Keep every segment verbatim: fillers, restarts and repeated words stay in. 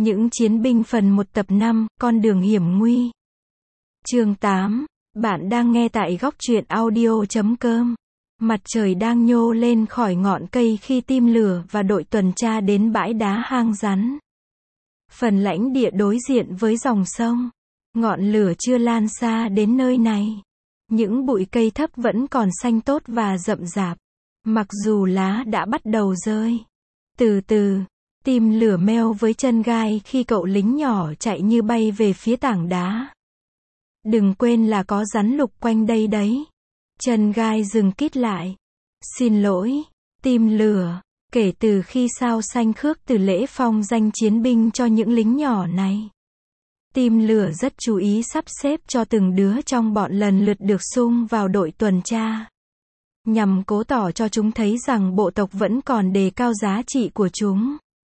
Những chiến binh phần một tập năm, con đường hiểm nguy. Chương tám. Bạn đang nghe tại góc truyện audio chấm com. Mặt trời đang nhô lên khỏi ngọn cây khi team lửa và đội tuần tra đến bãi đá hang rắn. Phần lãnh địa đối diện với dòng sông. Ngọn lửa chưa lan xa đến nơi này. Những bụi cây thấp vẫn còn xanh tốt và rậm rạp. Mặc dù lá đã bắt đầu rơi. Từ từ, team lửa meo với chân gai khi cậu lính nhỏ chạy như bay về phía tảng đá. Đừng quên là có rắn lục quanh đây đấy. Chân gai dừng kít lại. Xin lỗi, team lửa. Kể từ khi sao xanh khước từ lễ phong danh chiến binh cho những lính nhỏ này, team lửa rất chú ý sắp xếp cho từng đứa trong bọn lần lượt được xung vào đội tuần tra, nhằm cố tỏ cho chúng thấy rằng bộ tộc vẫn còn đề cao giá trị của chúng.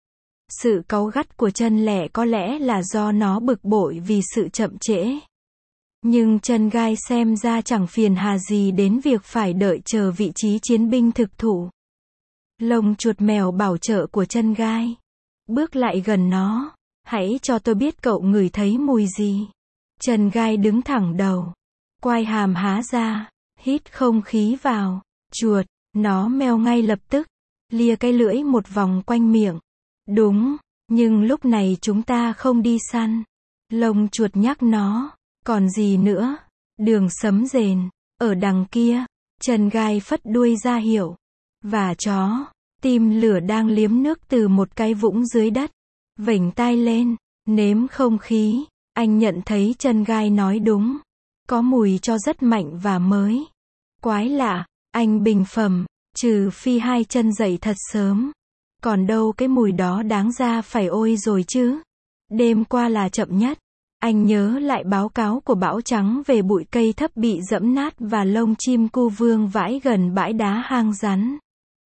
Sự cáu gắt của chân lẻ có lẽ là do nó bực bội vì sự chậm trễ. Nhưng chân gai xem ra chẳng phiền hà gì đến việc phải đợi chờ vị trí chiến binh thực thụ. Lông chuột mèo bảo trợ của chân gai. Bước lại gần nó. Hãy cho tôi biết cậu ngửi thấy mùi gì. Chân gai đứng thẳng đầu. Quai hàm há ra. Hít không khí vào. Chuột. Nó meo ngay lập tức. Lia cái lưỡi một vòng quanh miệng. Đúng. Nhưng lúc này chúng ta không đi săn. Lông chuột nhắc nó. Còn gì nữa? Đường sấm rền. Ở đằng kia. Chân gai phất đuôi ra hiệu. Và chó. Team lửa đang liếm nước từ một cái vũng dưới đất. Vểnh tai lên. Nếm không khí. Anh nhận thấy chân gai nói đúng. Có mùi cho rất mạnh và mới. Quái lạ. Anh bình phẩm. Trừ phi hai chân dậy thật sớm. Còn đâu cái mùi đó đáng ra phải ôi rồi chứ. Đêm qua là chậm nhất. Anh nhớ lại báo cáo của Bão Trắng về bụi cây thấp bị dẫm nát và lông chim cu vương vãi gần bãi đá hang rắn.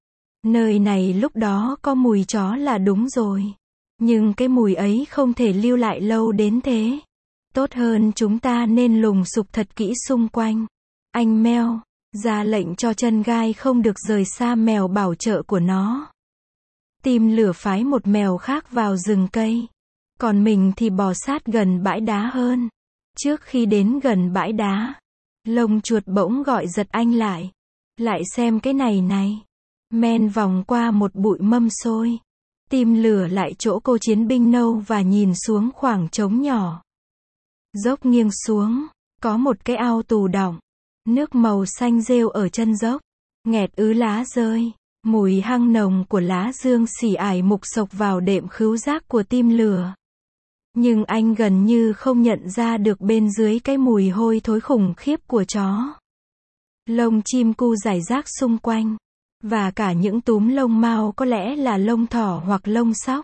Nơi này lúc đó có mùi chó là đúng rồi. Nhưng cái mùi ấy không thể lưu lại lâu đến thế. Tốt hơn chúng ta nên lùng sục thật kỹ xung quanh. Anh meo, ra lệnh cho chân gai không được rời xa mèo bảo trợ của nó. Team lửa phái một mèo khác vào rừng cây. Còn mình thì bò sát gần bãi đá hơn. Trước khi đến gần bãi đá, lông chuột bỗng gọi giật anh lại. Lại xem cái này này. Men vòng qua một bụi mâm xôi. Team lửa lại chỗ cô chiến binh nâu và nhìn xuống khoảng trống nhỏ. Dốc nghiêng xuống, có một cái ao tù đọng. Nước màu xanh rêu ở chân dốc. Nghẹt ứ lá rơi. Mùi hăng nồng của lá dương xỉ ải mục sộc vào đệm khứu giác của team lửa. Nhưng anh gần như không nhận ra được bên dưới cái mùi hôi thối khủng khiếp của chó. Lông chim cu rải rác xung quanh. Và cả những túm lông mao có lẽ là lông thỏ hoặc lông sóc.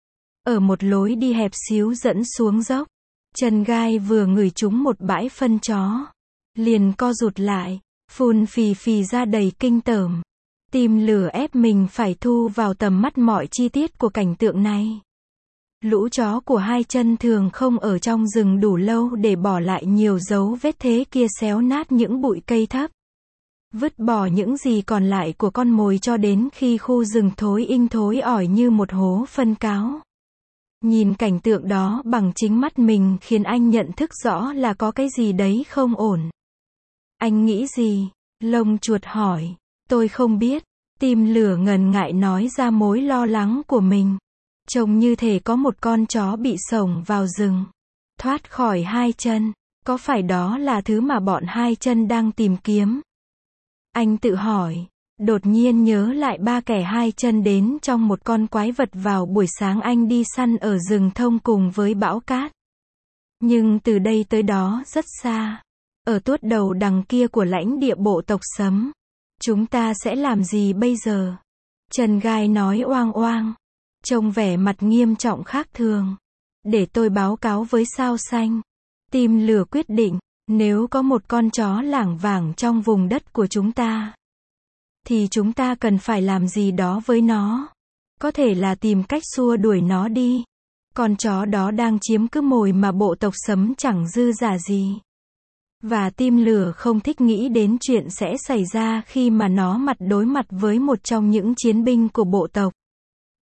Ở một lối đi hẹp xíu dẫn xuống dốc. Chân gai vừa ngửi trúng một bãi phân chó. Liền co rụt lại. Phun phì phì ra đầy kinh tởm. Team lửa ép mình phải thu vào tầm mắt mọi chi tiết của cảnh tượng này. Lũ chó của hai chân thường không ở trong rừng đủ lâu để bỏ lại nhiều dấu vết, thế kia xéo nát những bụi cây thấp. Vứt bỏ những gì còn lại của con mồi cho đến khi khu rừng thối inh thối ỏi như một hố phân cáo. Nhìn cảnh tượng đó bằng chính mắt mình khiến anh nhận thức rõ là có cái gì đấy không ổn. Anh nghĩ gì? Lông chuột hỏi. Tôi không biết. Team lửa ngần ngại nói ra mối lo lắng của mình. Trông như thể có một con chó bị sổng vào rừng. Thoát khỏi hai chân. Có phải đó là thứ mà bọn hai chân đang tìm kiếm? Anh tự hỏi. Đột nhiên nhớ lại ba kẻ hai chân đến trong một con quái vật vào buổi sáng anh đi săn ở rừng thông cùng với bão cát. Nhưng từ đây tới đó rất xa. Ở tuốt đầu đằng kia của lãnh địa bộ tộc sấm. Chúng ta sẽ làm gì bây giờ? Chân gai nói oang oang. Trông vẻ mặt nghiêm trọng khác thường. Để tôi báo cáo với sao xanh. Team lửa quyết định. Nếu có một con chó lảng vảng trong vùng đất của chúng ta, thì chúng ta cần phải làm gì đó với nó. Có thể là tìm cách xua đuổi nó đi. Con chó đó đang chiếm cứ mồi mà bộ tộc sấm chẳng dư giả gì. Và team lửa không thích nghĩ đến chuyện sẽ xảy ra khi mà nó mặt đối mặt với một trong những chiến binh của bộ tộc.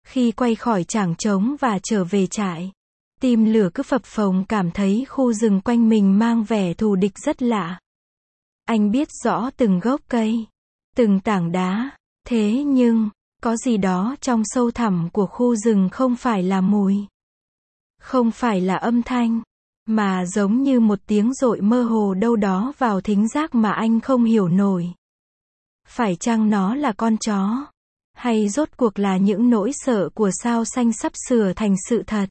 Khi quay khỏi trảng trống và trở về trại, tim lửa cứ phập phồng cảm thấy khu rừng quanh mình mang vẻ thù địch rất lạ. Anh biết rõ từng gốc cây, từng tảng đá, thế nhưng, có gì đó trong sâu thẳm của khu rừng không phải là mùi, không phải là âm thanh, mà giống như một tiếng dội mơ hồ đâu đó vào thính giác mà anh không hiểu nổi. Phải chăng nó là con chó? Hay rốt cuộc là những nỗi sợ của sao xanh sắp sửa thành sự thật?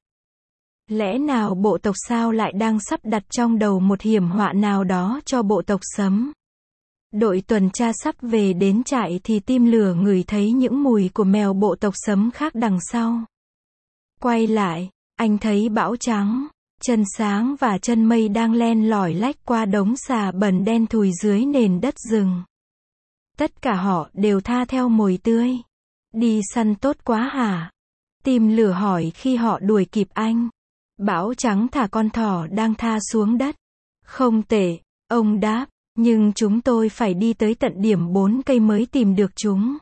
Lẽ nào bộ tộc sao lại đang sắp đặt trong đầu một hiểm họa nào đó cho bộ tộc Sấm? Đội tuần tra sắp về đến trại thì tim lửa ngửi thấy những mùi của mèo bộ tộc Sấm khác đằng sau. Quay lại, anh thấy Bão Trắng, Chân Sáng và Chân Mây đang len lỏi lách qua đống xà bẩn đen thùi dưới nền đất rừng. Tất cả họ đều tha theo mồi tươi. Đi săn tốt quá hả? Tim lửa hỏi khi họ đuổi kịp anh. Bão Trắng thả con thỏ đang tha xuống đất. Không tệ, ông đáp, nhưng chúng tôi phải đi tới tận điểm bốn cây mới tìm được chúng.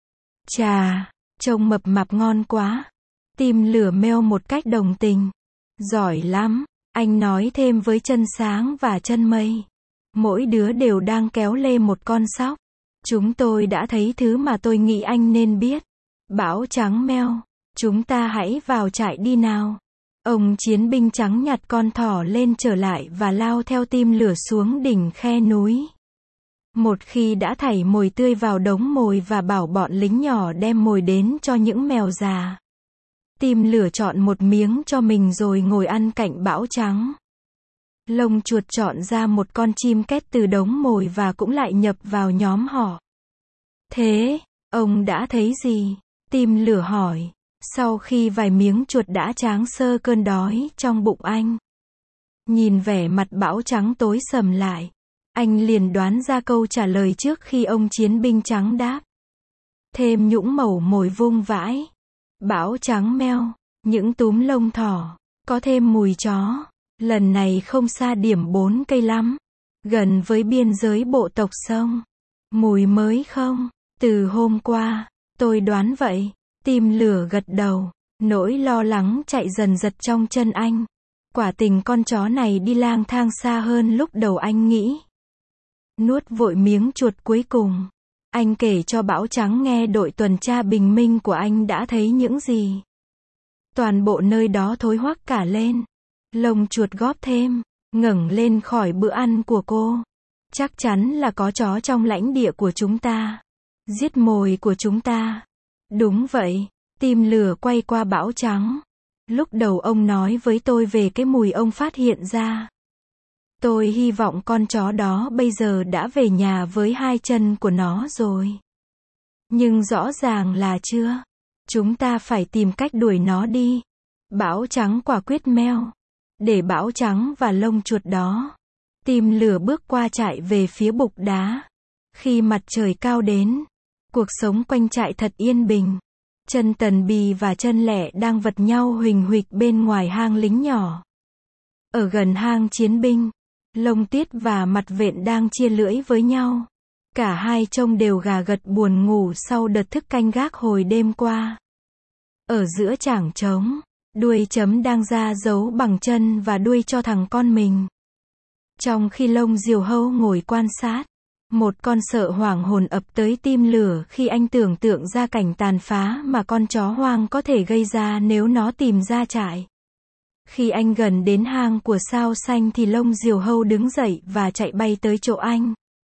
Chà, trông mập mạp ngon quá. Tim lửa meo một cách đồng tình. Giỏi lắm, anh nói thêm với Chân Sáng và Chân Mây. Mỗi đứa đều đang kéo lê một con sóc. Chúng tôi đã thấy thứ mà tôi nghĩ anh nên biết. Bão Trắng meo, chúng ta hãy vào trại đi nào. Ông chiến binh trắng nhặt con thỏ lên trở lại và lao theo tim lửa xuống đỉnh khe núi. Một khi đã thảy mồi tươi vào đống mồi và bảo bọn lính nhỏ đem mồi đến cho những mèo già, tim lửa chọn một miếng cho mình rồi ngồi ăn cạnh Bão Trắng. Lông chuột chọn ra một con chim két từ đống mồi và cũng lại nhập vào nhóm họ. Thế, ông đã thấy gì? Tim lửa hỏi. Sau khi vài miếng chuột đã tráng sơ cơn đói trong bụng anh. Nhìn vẻ mặt Bão Trắng tối sầm lại, anh liền đoán ra câu trả lời trước khi ông chiến binh trắng đáp. Thêm nhũng mẩu mồi vung vãi. Bão Trắng meo, những túm lông thỏ, có thêm mùi chó. Lần này không xa điểm bốn cây lắm, gần với biên giới bộ tộc Sông. Mùi mới không? Từ hôm qua, tôi đoán vậy. Tim lửa gật đầu, nỗi lo lắng chạy dần dật trong chân anh. Quả tình con chó này đi lang thang xa hơn lúc đầu anh nghĩ. Nuốt vội miếng chuột cuối cùng, anh kể cho Bão Trắng nghe đội tuần tra bình minh của anh đã thấy những gì. Toàn bộ nơi đó thối hoắc cả lên. Lông chuột góp thêm, ngẩng lên khỏi bữa ăn của cô. Chắc chắn là có chó trong lãnh địa của chúng ta. Giết mồi của chúng ta. Đúng vậy, tim lửa quay qua Bão Trắng. Lúc đầu ông nói với tôi về cái mùi ông phát hiện ra. Tôi hy vọng con chó đó bây giờ đã về nhà với hai chân của nó rồi. Nhưng rõ ràng là chưa. Chúng ta phải tìm cách đuổi nó đi. Bão Trắng quả quyết meo. Để Bão Trắng và lông chuột đó. Tim lửa bước qua trại về phía bục đá. Khi mặt trời cao đến, cuộc sống quanh trại thật yên bình. Chân Tần Bì và Chân Lẻ đang vật nhau huỳnh huỵch bên ngoài hang lính nhỏ. Ở gần hang chiến binh, Lông Tiết và Mặt Vện đang chia lưỡi với nhau. Cả hai trông đều gà gật buồn ngủ sau đợt thức canh gác hồi đêm qua. Ở giữa chảng trống, Đuôi Chấm đang ra dấu bằng chân và đuôi cho thằng con mình. Trong khi Lông Diều Hâu ngồi quan sát, một con sợ hoảng hồn ập tới tim lửa khi anh tưởng tượng ra cảnh tàn phá mà con chó hoang có thể gây ra nếu nó tìm ra trại. Khi anh gần đến hang của Sao Xanh thì Lông Diều Hâu đứng dậy và chạy bay tới chỗ anh.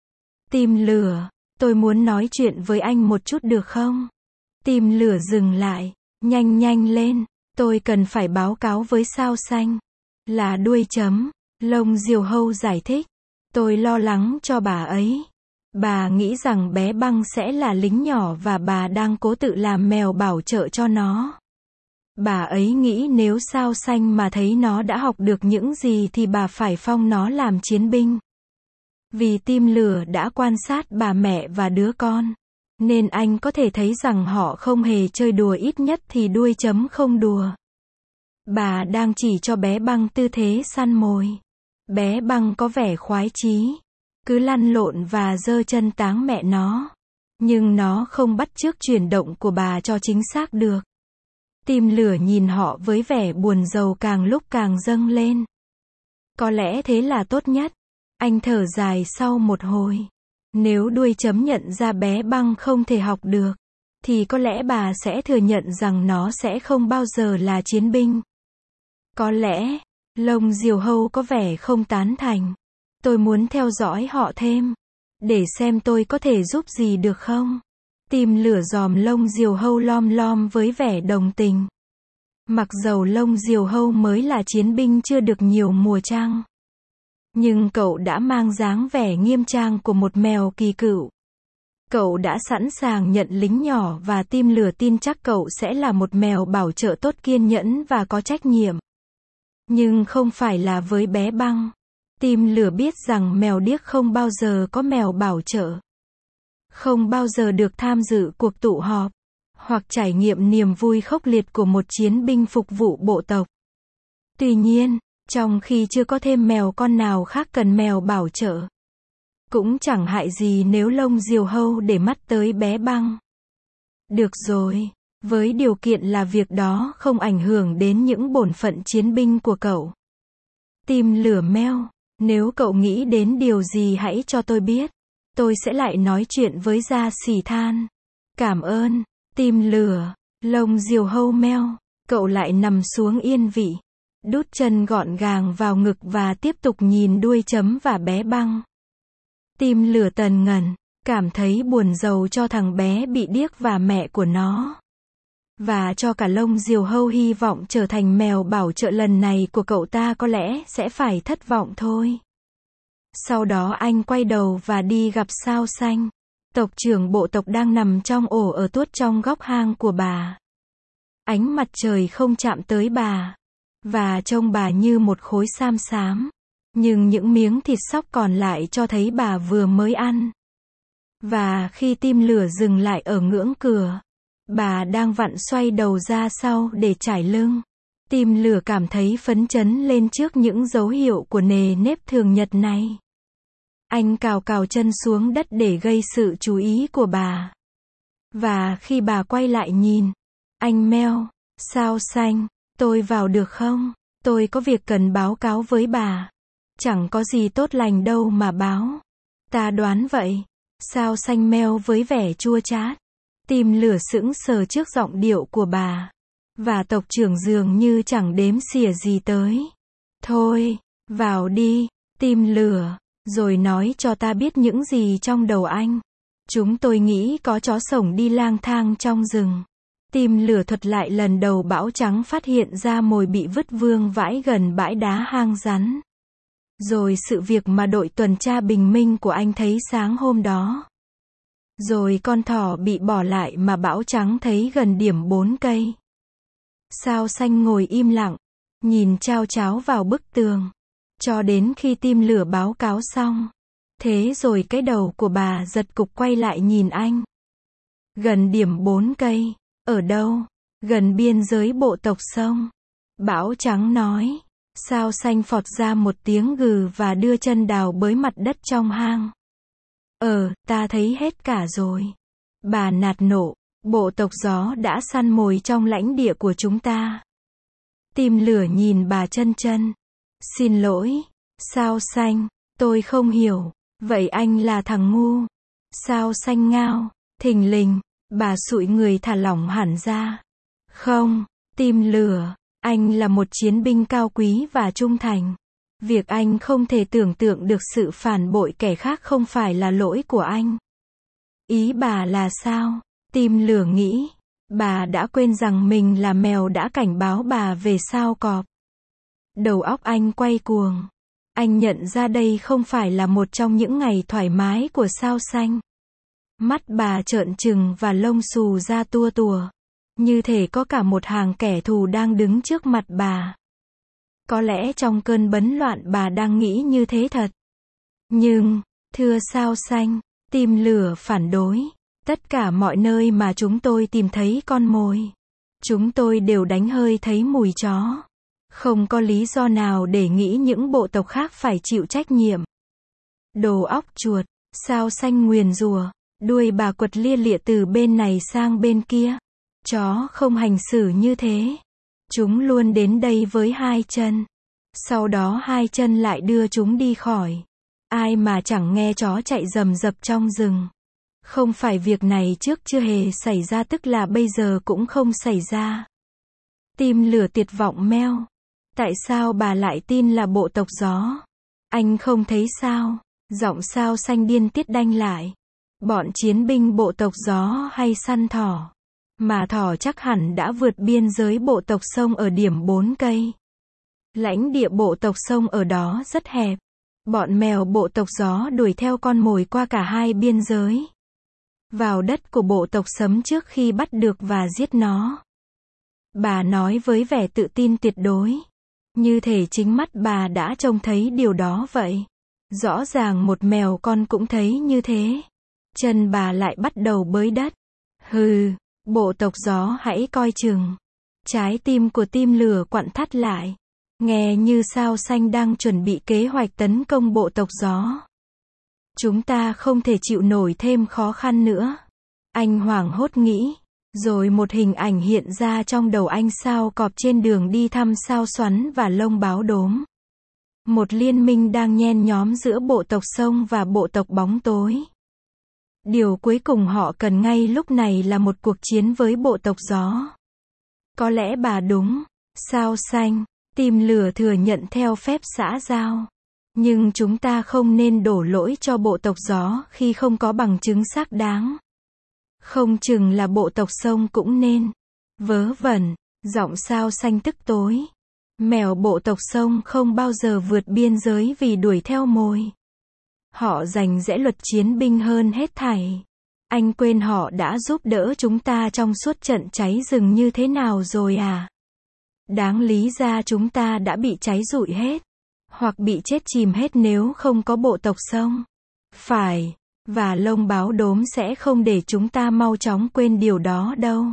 Tim lửa, tôi muốn nói chuyện với anh một chút được không? Tim lửa dừng lại, nhanh nhanh lên, tôi cần phải báo cáo với Sao Xanh. Là Đuôi Chấm, Lông Diều Hâu giải thích. Tôi lo lắng cho bà ấy. Bà nghĩ rằng bé Băng sẽ là lính nhỏ và bà đang cố tự làm mèo bảo trợ cho nó. Bà ấy nghĩ nếu Sao Xanh mà thấy nó đã học được những gì thì bà phải phong nó làm chiến binh. Vì tim lửa đã quan sát bà mẹ và đứa con, nên anh có thể thấy rằng họ không hề chơi đùa, ít nhất thì Đuôi Chấm không đùa. Bà đang chỉ cho bé Băng tư thế săn mồi. Bé Băng có vẻ khoái chí, cứ lăn lộn và giơ chân táng mẹ nó. Nhưng nó không bắt chước chuyển động của bà cho chính xác được. Tim lửa nhìn họ với vẻ buồn rầu càng lúc càng dâng lên. Có lẽ thế là tốt nhất. Anh thở dài sau một hồi. Nếu đuôi chấm nhận ra bé băng không thể học được, thì có lẽ bà sẽ thừa nhận rằng nó sẽ không bao giờ là chiến binh. Có lẽ, lông diều hâu có vẻ không tán thành. Tôi muốn theo dõi họ thêm, để xem tôi có thể giúp gì được không. Tim lửa dòm lông diều hâu lom lom với vẻ đồng tình. Mặc dầu lông diều hâu mới là chiến binh chưa được nhiều mùa trăng, nhưng cậu đã mang dáng vẻ nghiêm trang của một mèo kỳ cựu. Cậu đã sẵn sàng nhận lính nhỏ và tim lửa tin chắc cậu sẽ là một mèo bảo trợ tốt, kiên nhẫn và có trách nhiệm. Nhưng không phải là với bé băng. Tim lửa biết rằng mèo điếc không bao giờ có mèo bảo trợ. Không bao giờ được tham dự cuộc tụ họp, hoặc trải nghiệm niềm vui khốc liệt của một chiến binh phục vụ bộ tộc. Tuy nhiên, trong khi chưa có thêm mèo con nào khác cần mèo bảo trợ, cũng chẳng hại gì nếu lông diều hâu để mắt tới bé băng. Được rồi, với điều kiện là việc đó không ảnh hưởng đến những bổn phận chiến binh của cậu. Tim lửa meo, nếu cậu nghĩ đến điều gì hãy cho tôi biết. Tôi sẽ lại nói chuyện với gia xỉ than. Cảm ơn. Tim lửa, lông diều hâu meo, cậu lại nằm xuống yên vị, đút chân gọn gàng vào ngực và tiếp tục nhìn đuôi chấm và bé băng. Tim lửa tần ngần, cảm thấy buồn rầu cho thằng bé bị điếc và mẹ của nó. Và cho cả lông diều hâu hy vọng trở thành mèo bảo trợ lần này của cậu ta có lẽ sẽ phải thất vọng thôi. Sau đó anh quay đầu và đi gặp Sao Xanh. Tộc trưởng bộ tộc đang nằm trong ổ ở tuốt trong góc hang của bà. Ánh mặt trời không chạm tới bà, và trông bà như một khối xám xám. Nhưng những miếng thịt sóc còn lại cho thấy bà vừa mới ăn. Và khi tim lửa dừng lại ở ngưỡng cửa, bà đang vặn xoay đầu ra sau để trải lưng. Tim lửa cảm thấy phấn chấn lên trước những dấu hiệu của nề nếp thường nhật này. Anh cào cào chân xuống đất để gây sự chú ý của bà. Và khi bà quay lại nhìn, anh meo, Sao Xanh, tôi vào được không? Tôi có việc cần báo cáo với bà. Chẳng có gì tốt lành đâu mà báo. Ta đoán vậy. Sao Xanh meo với vẻ chua chát. Tim lửa sững sờ trước giọng điệu của bà. Và tộc trưởng dường như chẳng đếm xỉa gì tới. Thôi, vào đi, tim lửa. Rồi nói cho ta biết những gì trong đầu anh. Chúng tôi nghĩ có chó sổng đi lang thang trong rừng. Tim lửa thuật lại lần đầu bão trắng phát hiện ra mồi bị vứt vương vãi gần bãi đá hang rắn. Rồi sự việc mà đội tuần tra bình minh của anh thấy sáng hôm đó. Rồi con thỏ bị bỏ lại mà bão trắng thấy gần điểm bốn cây. Sao Xanh ngồi im lặng, nhìn chao cháo vào bức tường. Cho đến khi tim lửa báo cáo xong. Thế rồi cái đầu của bà giật cục quay lại nhìn anh. Gần điểm bốn cây. Ở đâu? Gần biên giới bộ tộc sông. Bão trắng nói. Sao Xanh phọt ra một tiếng gừ và đưa chân đào bới mặt đất trong hang. Ờ, ta thấy hết cả rồi. Bà nạt nộ. Bộ tộc gió đã săn mồi trong lãnh địa của chúng ta. Tim lửa nhìn bà chân chân. Xin lỗi, Sao Xanh, tôi không hiểu, vậy anh là thằng ngu. Sao Xanh ngao, thình lình, bà sụi người thả lỏng hẳn ra. Không, tim lửa, anh là một chiến binh cao quý và trung thành. Việc anh không thể tưởng tượng được sự phản bội kẻ khác không phải là lỗi của anh. Ý bà là sao? Tim lửa nghĩ, bà đã quên rằng mình là mèo đã cảnh báo bà về sao cọp. Đầu óc anh quay cuồng. Anh nhận ra đây không phải là một trong những ngày thoải mái của Sao Xanh. Mắt bà trợn trừng và lông xù ra tua tùa. Như thể có cả một hàng kẻ thù đang đứng trước mặt bà. Có lẽ trong cơn bấn loạn bà đang nghĩ như thế thật. Nhưng, thưa Sao Xanh, tim lửa phản đối. Tất cả mọi nơi mà chúng tôi tìm thấy con mồi, chúng tôi đều đánh hơi thấy mùi chó. Không có lý do nào để nghĩ những bộ tộc khác phải chịu trách nhiệm. Đồ óc chuột, Sao Xanh nguyền rủa, đuôi bà quật lia lịa từ bên này sang bên kia. Chó không hành xử như thế. Chúng luôn đến đây với hai chân. Sau đó hai chân lại đưa chúng đi khỏi. Ai mà chẳng nghe chó chạy rầm rập trong rừng. Không phải việc này trước chưa hề xảy ra tức là bây giờ cũng không xảy ra. Tim lửa tuyệt vọng meo. Tại sao bà lại tin là bộ tộc gió? Anh không thấy sao? Giọng Sao Xanh điên tiết đanh lại. Bọn chiến binh bộ tộc gió hay săn thỏ. Mà thỏ chắc hẳn đã vượt biên giới bộ tộc sông ở điểm bốn cây. Lãnh địa bộ tộc sông ở đó rất hẹp. Bọn mèo bộ tộc gió đuổi theo con mồi qua cả hai biên giới. Vào đất của bộ tộc sấm trước khi bắt được và giết nó. Bà nói với vẻ tự tin tuyệt đối. Như thể chính mắt bà đã trông thấy điều đó vậy. Rõ ràng một mèo con cũng thấy như thế. Chân bà lại bắt đầu bới đất. Hừ, bộ tộc gió hãy coi chừng. Trái tim của Tim lửa quặn thắt lại. Nghe như Sao Xanh đang chuẩn bị kế hoạch tấn công bộ tộc gió. Chúng ta không thể chịu nổi thêm khó khăn nữa. Anh hoảng hốt nghĩ. Rồi một hình ảnh hiện ra trong đầu anh: Sao Cọp trên đường đi thăm Sao Xoắn và Lông Báo Đốm. Một liên minh đang nhen nhóm giữa bộ tộc sông và bộ tộc bóng tối. Điều cuối cùng họ cần ngay lúc này là một cuộc chiến với bộ tộc gió. Có lẽ bà đúng. Sao Xanh, Tim lửa thừa nhận theo phép xã giao. Nhưng chúng ta không nên đổ lỗi cho bộ tộc gió khi không có bằng chứng xác đáng. Không chừng là bộ tộc sông cũng nên. Vớ vẩn, giọng Sao Xanh tức tối. Mèo bộ tộc sông không bao giờ vượt biên giới vì đuổi theo mồi. Họ giành giẽ luật chiến binh hơn hết thảy. Anh quên họ đã giúp đỡ chúng ta trong suốt trận cháy rừng như thế nào rồi à? Đáng lý ra chúng ta đã bị cháy rụi hết. Hoặc bị chết chìm hết nếu không có bộ tộc sông. Phải. Và Lông Báo Đốm sẽ không để chúng ta mau chóng quên điều đó đâu.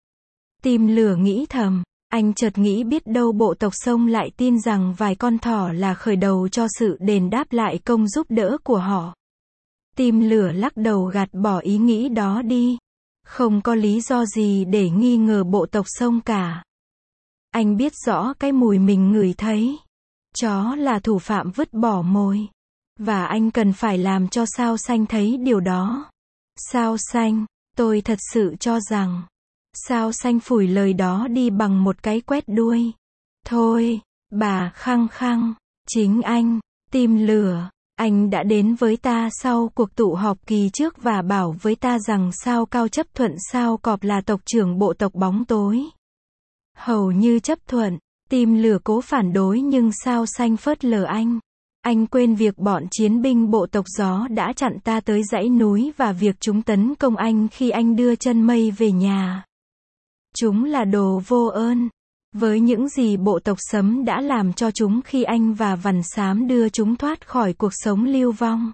Tim lửa nghĩ thầm. Anh chợt nghĩ biết đâu bộ tộc sông lại tin rằng vài con thỏ là khởi đầu cho sự đền đáp lại công giúp đỡ của họ. Tim lửa lắc đầu gạt bỏ ý nghĩ đó đi. Không có lý do gì để nghi ngờ bộ tộc sông cả. Anh biết rõ cái mùi mình ngửi thấy. Chó là thủ phạm vứt bỏ mồi. Và anh cần phải làm cho Sao Xanh thấy điều đó. Sao Xanh, tôi thật sự cho rằng. Sao Xanh phủi lời đó đi bằng một cái quét đuôi. Thôi, bà khăng khăng. Chính anh, Tim lửa. Anh đã đến với ta sau cuộc tụ họp kỳ trước và bảo với ta rằng Sao Cao chấp thuận Sao Cọp là tộc trưởng bộ tộc bóng tối. Hầu như chấp thuận. Tim lửa cố phản đối nhưng Sao Xanh phớt lờ anh. Anh quên việc bọn chiến binh bộ tộc gió đã chặn ta tới dãy núi và việc chúng tấn công anh khi anh đưa chân mây về nhà. Chúng là đồ vô ơn. Với những gì bộ tộc sấm đã làm cho chúng khi anh và Vằn Xám đưa chúng thoát khỏi cuộc sống lưu vong.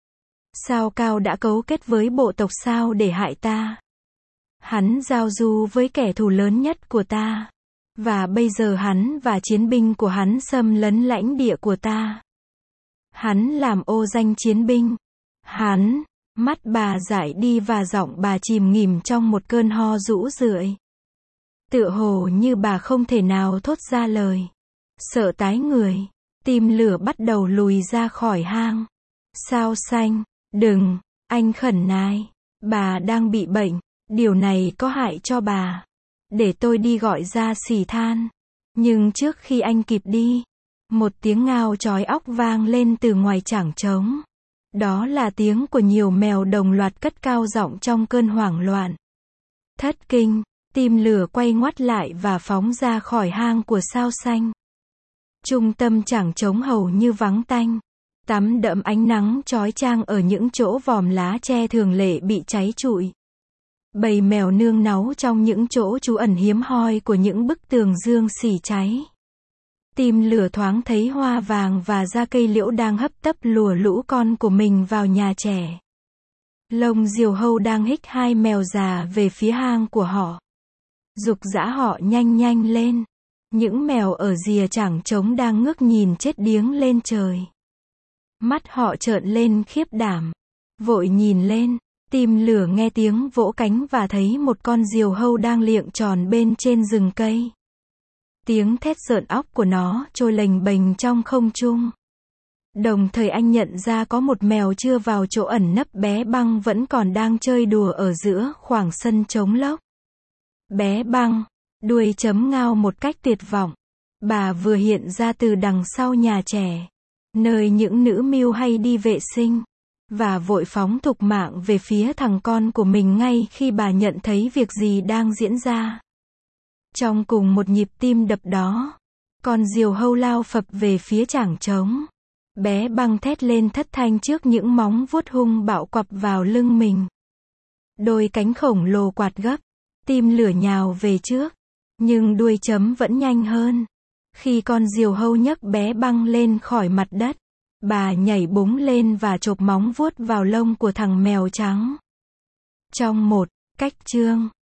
Sao Cao đã cấu kết với bộ tộc Sao để hại ta. Hắn giao du với kẻ thù lớn nhất của ta. Và bây giờ hắn và chiến binh của hắn xâm lấn lãnh địa của ta. Hắn làm ô danh chiến binh. Hắn, mắt bà dại đi và giọng bà chìm nghỉm trong một cơn ho rũ rượi. Tựa hồ như bà không thể nào thốt ra lời. Sợ tái người, Tim lửa bắt đầu lùi ra khỏi hang. Sao Xanh, đừng, anh khẩn nài. Bà đang bị bệnh, điều này có hại cho bà. Để tôi đi gọi ra xỉ than. Nhưng trước khi anh kịp đi, một tiếng ngao chói óc vang lên từ ngoài chảng trống. Đó là tiếng của nhiều mèo đồng loạt cất cao giọng trong cơn hoảng loạn. Thất kinh, Tim lửa quay ngoắt lại và phóng ra khỏi hang của Sao Xanh. Trung tâm chảng trống hầu như vắng tanh. Tắm đẫm ánh nắng chói chang ở những chỗ vòm lá tre thường lệ bị cháy trụi. Bầy mèo nương náu trong những chỗ trú ẩn hiếm hoi của những bức tường dương xỉ cháy. Tim lửa thoáng thấy Hoa Vàng và da cây liễu đang hấp tấp lùa lũ con của mình vào nhà trẻ. Lông diều hâu đang hích hai mèo già về phía hang của họ. Giục giã họ nhanh nhanh lên. Những mèo ở rìa chảng trống đang ngước nhìn chết điếng lên trời. Mắt họ trợn lên khiếp đảm. Vội nhìn lên. Tim lửa nghe tiếng vỗ cánh và thấy một con diều hâu đang liệng tròn bên trên rừng cây. Tiếng thét rợn óc của nó trôi lềnh bềnh trong không trung. Đồng thời anh nhận ra có một mèo chưa vào chỗ ẩn nấp, bé Băng vẫn còn đang chơi đùa ở giữa khoảng sân trống lốc. Bé Băng, đuôi chấm ngao một cách tuyệt vọng. Bà vừa hiện ra từ đằng sau nhà trẻ, nơi những nữ mưu hay đi vệ sinh, và vội phóng thục mạng về phía thằng con của mình ngay khi bà nhận thấy việc gì đang diễn ra. Trong cùng một nhịp tim đập đó, con diều hâu lao phập về phía chảng trống. Bé Băng thét lên thất thanh trước những móng vuốt hung bạo quặp vào lưng mình. Đôi cánh khổng lồ quạt gấp, tim lửa nhào về trước, nhưng đuôi chấm vẫn nhanh hơn. Khi con diều hâu nhấc bé Băng lên khỏi mặt đất, bà nhảy búng lên và chộp móng vuốt vào lông của thằng mèo trắng. Trong một cách chương